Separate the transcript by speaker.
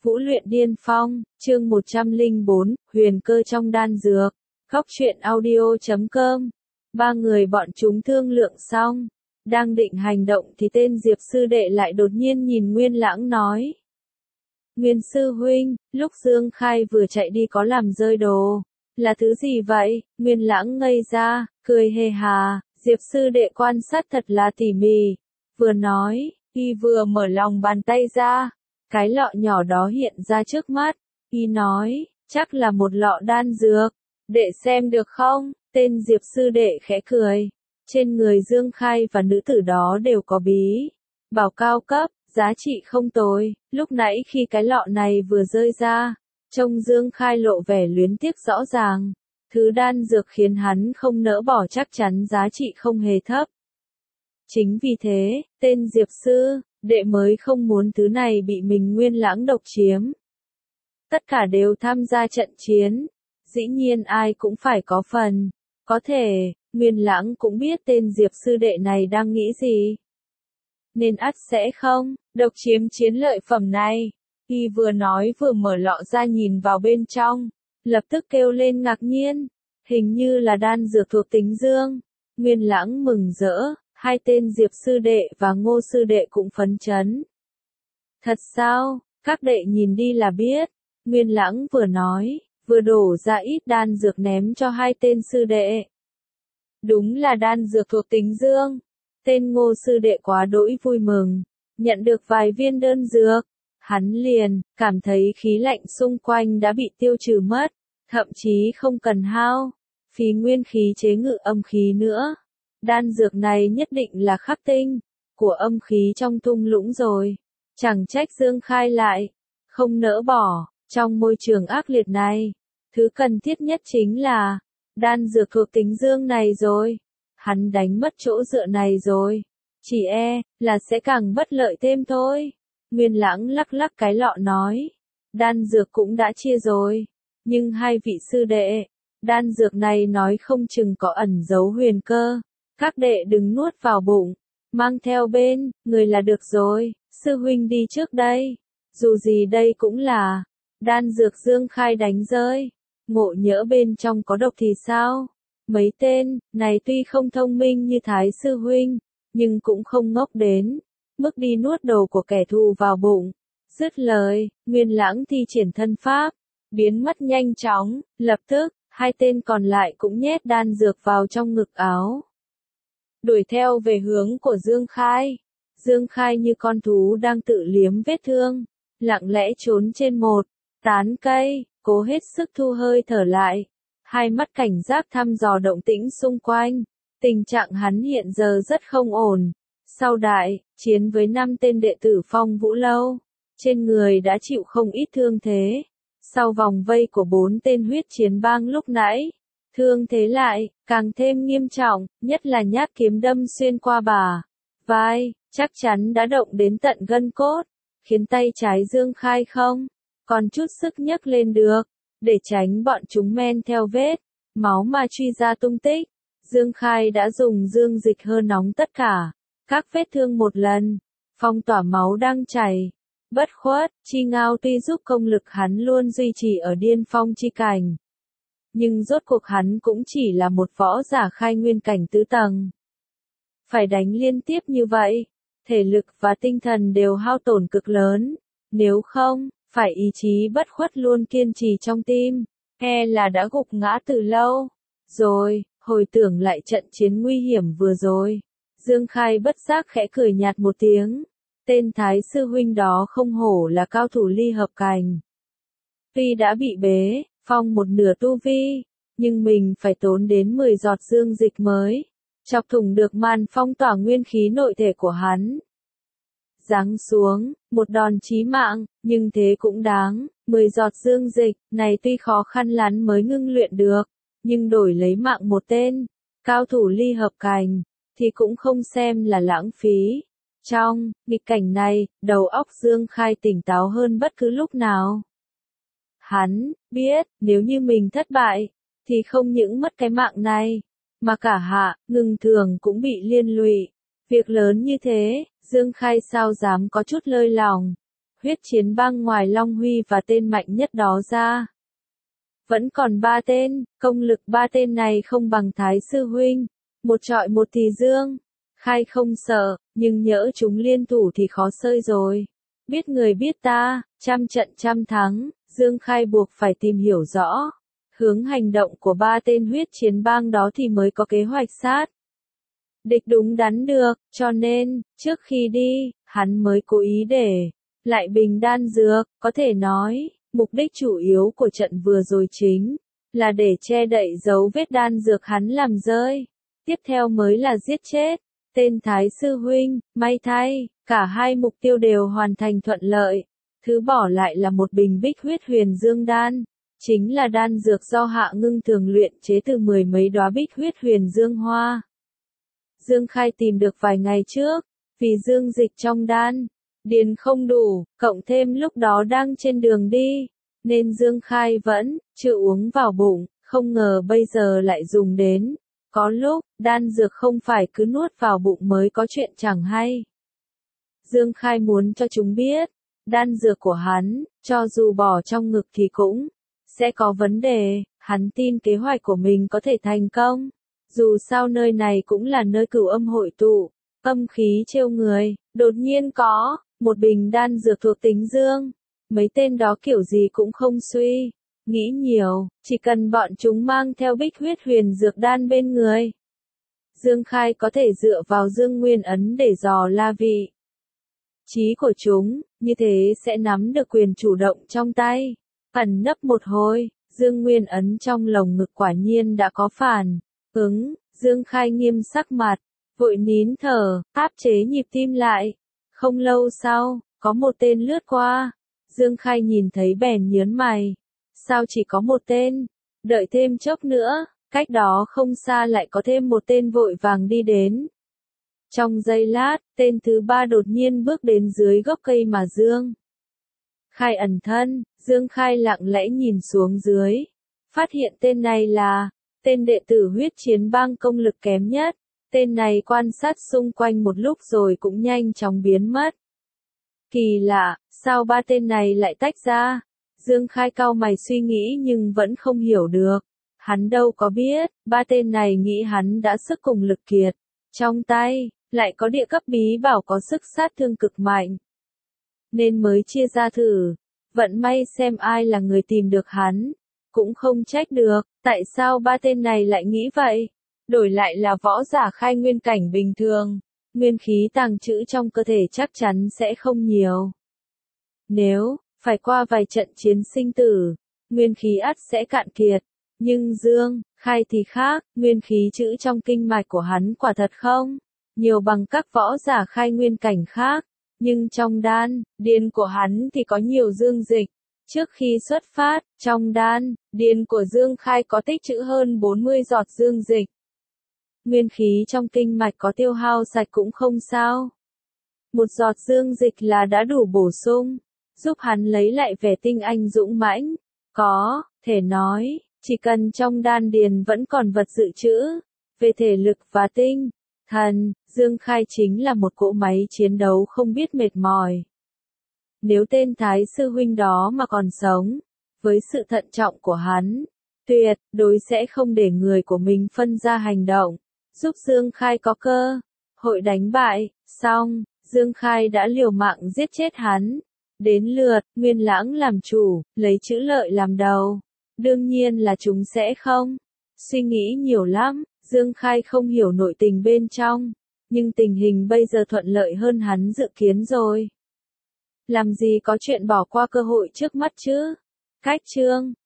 Speaker 1: Vũ luyện điên phong, chương 104, huyền cơ trong đan dược. Góc truyện audio.com. Ba người bọn chúng thương lượng xong, đang định hành động thì tên Diệp sư đệ lại đột nhiên nhìn Nguyên Lãng nói. Nguyên sư huynh, lúc Dương Khai vừa chạy đi có làm rơi đồ. Là thứ gì vậy? Nguyên Lãng ngây ra, cười hề hà, Diệp sư đệ quan sát thật là tỉ mỉ. Vừa nói, y vừa mở lòng bàn tay ra. Cái lọ nhỏ đó hiện ra trước mắt, y nói, chắc là một lọ đan dược, để xem được không? Tên Diệp sư đệ khẽ cười, trên người Dương Khai và nữ tử đó đều có bí bảo cao cấp, giá trị không tồi. Lúc nãy khi cái lọ này vừa rơi ra, trông Dương Khai lộ vẻ luyến tiếc rõ ràng, thứ đan dược khiến hắn không nỡ bỏ chắc chắn giá trị không hề thấp. Chính vì thế, tên Diệp sư đệ mới không muốn thứ này bị mình Nguyên Lãng độc chiếm. Tất cả đều tham gia trận chiến, dĩ nhiên ai cũng phải có phần. Có thể, Nguyên Lãng cũng biết tên Diệp sư đệ này đang nghĩ gì. Nên ắt sẽ không độc chiếm chiến lợi phẩm này. Y vừa nói vừa mở lọ ra nhìn vào bên trong, lập tức kêu lên ngạc nhiên. Hình như là đan dược thuộc tính dương. Nguyên Lãng mừng rỡ. Hai tên Diệp sư đệ và Ngô sư đệ cũng phấn chấn. Thật sao? Các đệ nhìn đi là biết. Nguyên Lãng vừa nói, vừa đổ ra ít đan dược ném cho hai tên sư đệ. Đúng là đan dược thuộc tính dương. Tên Ngô sư đệ quá đỗi vui mừng, nhận được vài viên đơn dược. Hắn liền cảm thấy khí lạnh xung quanh đã bị tiêu trừ mất, thậm chí không cần hao phí nguyên khí chế ngự âm khí nữa. Đan dược này nhất định là khắc tinh của âm khí trong thung lũng rồi. Chẳng trách Dương Khai lại không nỡ bỏ. Trong môi trường ác liệt này, thứ cần thiết nhất chính là đan dược thuộc tính dương này rồi. Hắn đánh mất chỗ dựa này rồi, chỉ là sẽ càng bất lợi thêm thôi. Nguyên Lãng lắc lắc cái lọ nói, đan dược cũng đã chia rồi, nhưng hai vị sư đệ, đan dược này nói không chừng có ẩn giấu huyền cơ. Các đệ đừng nuốt vào bụng, mang theo bên người là được rồi. Sư huynh đi trước đây, dù gì đây cũng là đan dược Dương Khai đánh rơi, ngộ nhỡ bên trong có độc thì sao? Mấy tên này tuy không thông minh như Thái sư huynh, nhưng cũng không ngốc đến mức đi nuốt đồ của kẻ thù vào bụng. Dứt lời, Nguyên Lãng thi triển thân pháp, biến mất nhanh chóng. Lập tức, hai tên còn lại cũng nhét đan dược vào trong ngực áo, đuổi theo về hướng của Dương Khai. Dương Khai như con thú đang tự liếm vết thương, lặng lẽ trốn trên một tán cây, cố hết sức thu hơi thở lại. Hai mắt cảnh giác thăm dò động tĩnh xung quanh. Tình trạng hắn hiện giờ rất không ổn. Sau đại chiến với 5 tên đệ tử Phong Vũ Lâu, trên người đã chịu không ít thương thế. Sau vòng vây của 4 tên huyết chiến bang lúc nãy, thương thế lại càng thêm nghiêm trọng, nhất là nhát kiếm đâm xuyên qua bả vai, chắc chắn đã động đến tận gân cốt, khiến tay trái Dương Khai không còn chút sức nhấc lên được. Để tránh bọn chúng men theo vết máu mà truy ra tung tích, Dương Khai đã dùng dương dịch hơi nóng tất cả các vết thương một lần, phong tỏa máu đang chảy. Bất khuất, Chi Ngao tuy giúp công lực hắn luôn duy trì ở điên phong chi cảnh, nhưng rốt cuộc hắn cũng chỉ là một võ giả khai nguyên cảnh tứ tầng. Phải đánh liên tiếp như vậy, thể lực và tinh thần đều hao tổn cực lớn, nếu không, phải ý chí bất khuất luôn kiên trì trong tim, là đã gục ngã từ lâu. Rồi, hồi tưởng lại trận chiến nguy hiểm vừa rồi, Dương Khai bất giác khẽ cười nhạt một tiếng. Tên Thái sư huynh đó không hổ là cao thủ ly hợp cảnh. Tuy đã bị bế phong một nửa tu vi, nhưng mình phải tốn đến 10 giọt dương dịch mới chọc thủng được màn phong tỏa nguyên khí nội thể của hắn. Giáng xuống, một đòn chí mạng, nhưng thế cũng đáng. 10 giọt dương dịch này tuy khó khăn lắm mới ngưng luyện được, nhưng đổi lấy mạng một tên cao thủ ly hợp cảnh thì cũng không xem là lãng phí. Trong nghịch cảnh này, đầu óc Dương Khai tỉnh táo hơn bất cứ lúc nào. Hắn biết, nếu như mình thất bại, thì không những mất cái mạng này, mà cả Hạ Ngưng Thường cũng bị liên lụy. Việc lớn như thế, Dương Khai sao dám có chút lơi lòng. Huyết chiến bang ngoài Long Huy và tên mạnh nhất đó ra, vẫn còn 3 tên, công lực 3 tên này không bằng Thái sư huynh, một trọi một thì Dương Khai không sợ, nhưng nhỡ chúng liên thủ thì khó xơi rồi. Biết người biết ta, trăm trận trăm thắng, Dương Khai buộc phải tìm hiểu rõ hướng hành động của 3 tên huyết chiến bang đó thì mới có kế hoạch sát địch đúng đắn được, cho nên, trước khi đi, hắn mới cố ý để lại bình đan dược, có thể nói, mục đích chủ yếu của trận vừa rồi chính là để che đậy dấu vết đan dược hắn làm rơi. Tiếp theo mới là giết chết tên Thái sư huynh, may thay, cả hai mục tiêu đều hoàn thành thuận lợi. Thứ bỏ lại là một bình bích huyết huyền dương đan, chính là đan dược do Hạ Ngưng thường luyện chế từ 10 mấy đóa bích huyết huyền dương hoa. Dương Khai tìm được vài ngày trước, vì dương dịch trong đan điền không đủ, cộng thêm lúc đó đang trên đường đi, nên Dương Khai vẫn chưa uống vào bụng, không ngờ bây giờ lại dùng đến. Có lúc, đan dược không phải cứ nuốt vào bụng mới có chuyện chẳng hay. Dương Khai muốn cho chúng biết, đan dược của hắn, cho dù bỏ trong ngực thì cũng sẽ có vấn đề, hắn tin kế hoạch của mình có thể thành công. Dù sao nơi này cũng là nơi cửu âm hội tụ, âm khí trêu người, đột nhiên có một bình đan dược thuộc tính dương. Mấy tên đó kiểu gì cũng không suy nghĩ nhiều, chỉ cần bọn chúng mang theo bích huyết huyền dược đan bên người. Dương Khai có thể dựa vào Dương Nguyên Ấn để dò la vị trí của chúng, như thế sẽ nắm được quyền chủ động trong tay. Ẩn nấp một hồi, Dương Nguyên Ấn trong lồng ngực quả nhiên đã có phản ứng, Dương Khai nghiêm sắc mặt, vội nín thở, áp chế nhịp tim lại. Không lâu sau, có một tên lướt qua, Dương Khai nhìn thấy bèn nhớn mày. Sao chỉ có một tên? Đợi thêm chốc nữa, cách đó không xa lại có thêm một tên vội vàng đi đến. Trong giây lát, tên thứ 3 đột nhiên bước đến dưới gốc cây mà Dương Khai ẩn thân. Dương Khai lặng lẽ nhìn xuống dưới, phát hiện tên này là tên đệ tử huyết chiến bang công lực kém nhất. Tên này quan sát xung quanh một lúc rồi cũng nhanh chóng biến mất. Kỳ lạ, sao 3 tên này lại tách ra? Dương Khai cau mày suy nghĩ nhưng vẫn không hiểu được. Hắn đâu có biết, 3 tên này nghĩ hắn đã sức cùng lực kiệt. Trong tay, lại có địa cấp bí bảo có sức sát thương cực mạnh. Nên mới chia ra thử. Vận may xem ai là người tìm được hắn. Cũng không trách được, tại sao 3 tên này lại nghĩ vậy? Đổi lại là võ giả khai nguyên cảnh bình thường. Nguyên khí tàng trữ trong cơ thể chắc chắn sẽ không nhiều. Nếu phải qua vài trận chiến sinh tử, nguyên khí ắt sẽ cạn kiệt. Nhưng Dương Khai thì khác, nguyên khí trữ trong kinh mạch của hắn quả thật không nhiều bằng các võ giả khai nguyên cảnh khác. Nhưng trong đan điền của hắn thì có nhiều dương dịch. Trước khi xuất phát, trong đan điền của Dương Khai có tích trữ hơn 40 giọt dương dịch. Nguyên khí trong kinh mạch có tiêu hao sạch cũng không sao. Một giọt dương dịch là đã đủ bổ sung, giúp hắn lấy lại vẻ tinh anh dũng mãnh. Có thể nói, chỉ cần trong đan điền vẫn còn vật dự trữ, về thể lực và tinh thần, Dương Khai chính là một cỗ máy chiến đấu không biết mệt mỏi. Nếu tên Thái sư huynh đó mà còn sống, với sự thận trọng của hắn, tuyệt đối sẽ không để người của mình phân ra hành động, giúp Dương Khai có cơ hội đánh bại. Xong, Dương Khai đã liều mạng giết chết hắn. Đến lượt Nguyên Lãng làm chủ, lấy chữ lợi làm đầu. Đương nhiên là chúng sẽ không suy nghĩ nhiều lắm. Dương Khai không hiểu nội tình bên trong, nhưng tình hình bây giờ thuận lợi hơn hắn dự kiến rồi. Làm gì có chuyện bỏ qua cơ hội trước mắt chứ? Cách chương